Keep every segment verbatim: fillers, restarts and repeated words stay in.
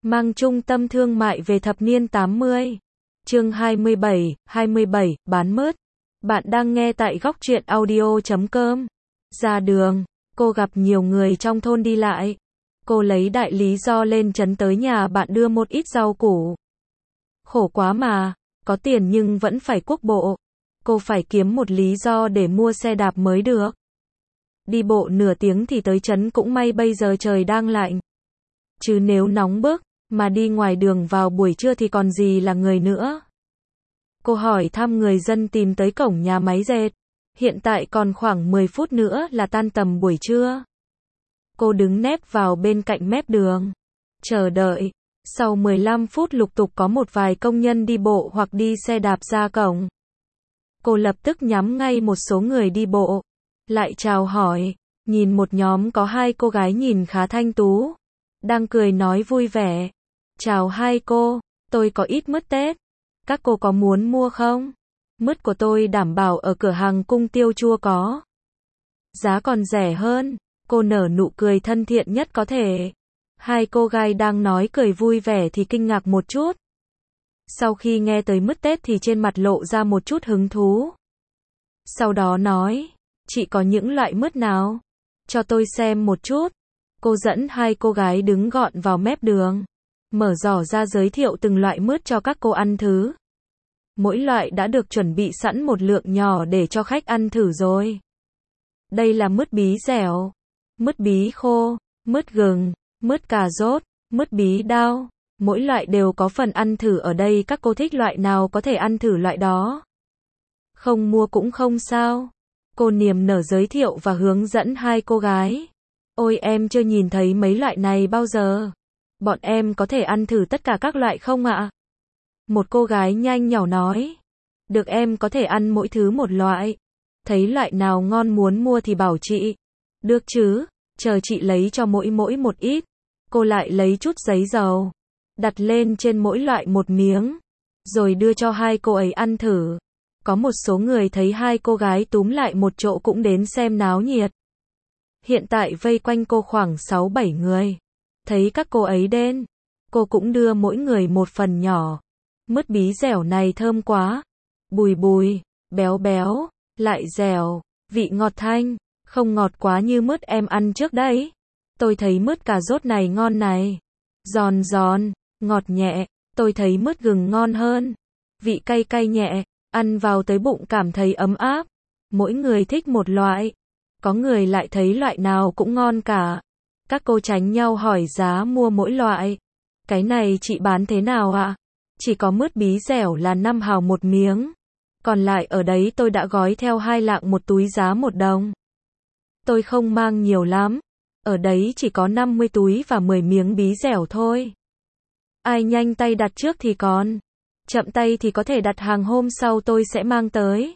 mang trung tâm thương mại về thập niên tám mươi. Chương hai mươi bảy, hai mươi bảy, bán mứt. Bạn đang nghe tại góc truyện audio chấm com. Ra đường, cô gặp nhiều người trong thôn đi lại. Cô lấy đại lý do lên trấn tới nhà bạn đưa một ít rau củ. Khổ quá mà, có tiền nhưng vẫn phải quốc bộ. Cô phải kiếm một lý do để mua xe đạp mới được. Đi bộ nửa tiếng thì tới trấn, cũng may bây giờ trời đang lạnh. Chứ nếu nóng bức, mà đi ngoài đường vào buổi trưa thì còn gì là người nữa. Cô hỏi thăm người dân tìm tới cổng nhà máy dệt. Hiện tại còn khoảng mười phút nữa là tan tầm buổi trưa. Cô đứng nép vào bên cạnh mép đường, chờ đợi. Sau mười lăm phút lục tục có một vài công nhân đi bộ hoặc đi xe đạp ra cổng. Cô lập tức nhắm ngay một số người đi bộ, lại chào hỏi, nhìn một nhóm có hai cô gái nhìn khá thanh tú, đang cười nói vui vẻ. Chào hai cô, tôi có ít mứt Tết, các cô có muốn mua không? Mứt của tôi đảm bảo ở cửa hàng Cung Tiêu Chua có. Giá còn rẻ hơn. Cô nở nụ cười thân thiện nhất có thể. Hai cô gái đang nói cười vui vẻ thì kinh ngạc một chút. Sau khi nghe tới mứt Tết thì trên mặt lộ ra một chút hứng thú. Sau đó nói, chị có những loại mứt nào? Cho tôi xem một chút. Cô dẫn hai cô gái đứng gọn vào mép đường, mở giỏ ra giới thiệu từng loại mứt cho các cô ăn thử. Mỗi loại đã được chuẩn bị sẵn một lượng nhỏ để cho khách ăn thử rồi. Đây là mứt bí dẻo, mứt bí khô, mứt gừng, mứt cà rốt, mứt bí đao. Mỗi loại đều có phần ăn thử ở đây, các cô thích loại nào có thể ăn thử loại đó. Không mua cũng không sao. Cô niềm nở giới thiệu và hướng dẫn hai cô gái. Ôi, em chưa nhìn thấy mấy loại này bao giờ. Bọn em có thể ăn thử tất cả các loại không ạ? Một cô gái nhanh nhỏ nói. Được, em có thể ăn mỗi thứ một loại. Thấy loại nào ngon muốn mua thì bảo chị. Được chứ, chờ chị lấy cho mỗi mỗi một ít. Cô lại lấy chút giấy dầu, đặt lên trên mỗi loại một miếng, rồi đưa cho hai cô ấy ăn thử. Có một số người thấy hai cô gái túm lại một chỗ cũng đến xem náo nhiệt. Hiện tại vây quanh cô khoảng sáu bảy người. Thấy các cô ấy đến, cô cũng đưa mỗi người một phần nhỏ. Mứt bí dẻo này thơm quá. Bùi bùi, béo béo, lại dẻo, vị ngọt thanh, không ngọt quá như mứt em ăn trước đấy. Tôi thấy mứt cà rốt này ngon này. Giòn giòn, ngọt nhẹ, tôi thấy mứt gừng ngon hơn. Vị cay cay nhẹ, ăn vào tới bụng cảm thấy ấm áp. Mỗi người thích một loại. Có người lại thấy loại nào cũng ngon cả. Các cô tránh nhau hỏi giá mua mỗi loại. Cái này chị bán thế nào ạ? Chỉ có mứt bí dẻo là năm hào một miếng. Còn lại ở đấy tôi đã gói theo hai lạng một túi giá một đồng. Tôi không mang nhiều lắm. Ở đấy chỉ có năm mươi túi và mười miếng bí dẻo thôi. Ai nhanh tay đặt trước thì còn. Chậm tay thì có thể đặt hàng hôm sau tôi sẽ mang tới.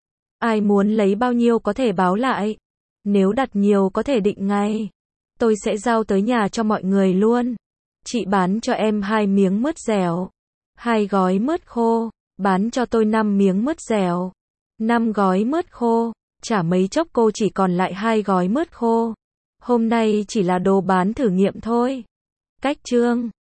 Ai muốn lấy bao nhiêu có thể báo lại. Nếu đặt nhiều có thể định ngày. Tôi sẽ giao tới nhà cho mọi người luôn. Chị bán cho em hai miếng mứt dẻo. Hai gói mứt khô. Bán cho tôi năm miếng mứt dẻo. Năm gói mứt khô. Chả mấy chốc cô chỉ còn lại hai gói mứt khô. Hôm nay chỉ là đồ bán thử nghiệm thôi. Cách chương